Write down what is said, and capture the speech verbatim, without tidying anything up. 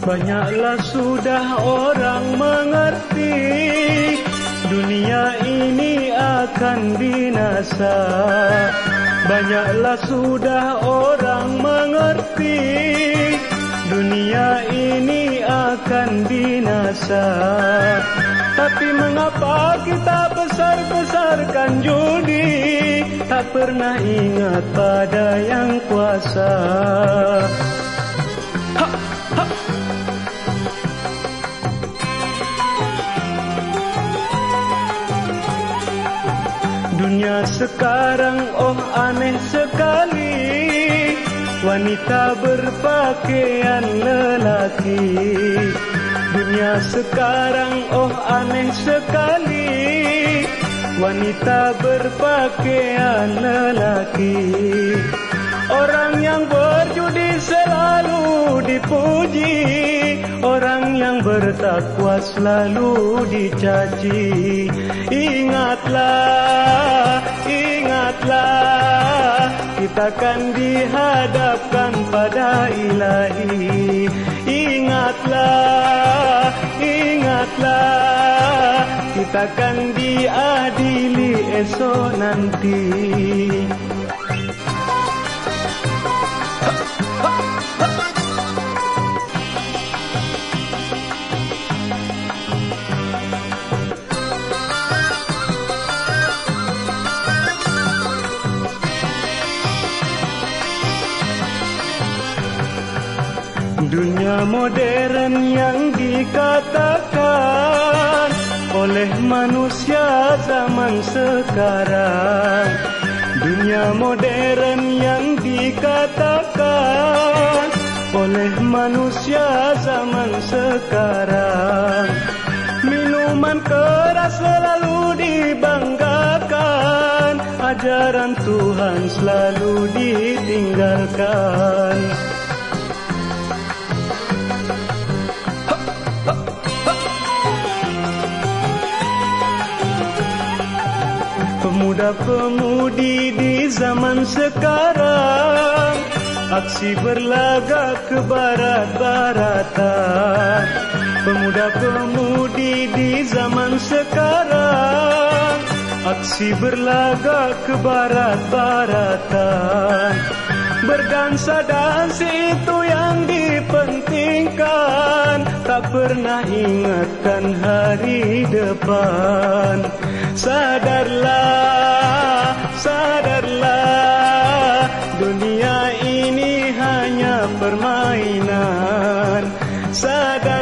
Banyaklah sudah orang mengerti, dunia ini akan binasa. Banyaklah sudah orang mengerti, dunia ini akan binasa. Tapi mengapa kita besar-besarkan judi, tak pernah ingat pada yang kuasa. Ha, ha. Dunia sekarang oh aneh sekali, wanita berpakaian lelaki. Dunia sekarang oh aneh sekali, wanita berpakaian lelaki. Orang yang berjudi selalu dipuji, orang yang bertakwa selalu dicaci. Ingatlah, ingatlah, kita akan dihadapkan pada Ilahi. Ingatlah, ingatlah, kita akan diadili esok nanti. Dunia modern yang dikatakan oleh manusia zaman sekarang. Dunia modern yang dikatakan oleh manusia zaman sekarang. Minuman keras selalu dibanggakan, ajaran Tuhan selalu ditinggalkan. Pemuda-pemudi di zaman sekarang aksi berlagak ke barat-baratan. Pemuda-pemudi di zaman sekarang aksi berlagak ke barat-baratan. Berdansa dansi itu yang dipentingkan, tak pernah ingatkan hari depan. Sadarlah, sadarlah, dunia ini hanya permainan. Sadar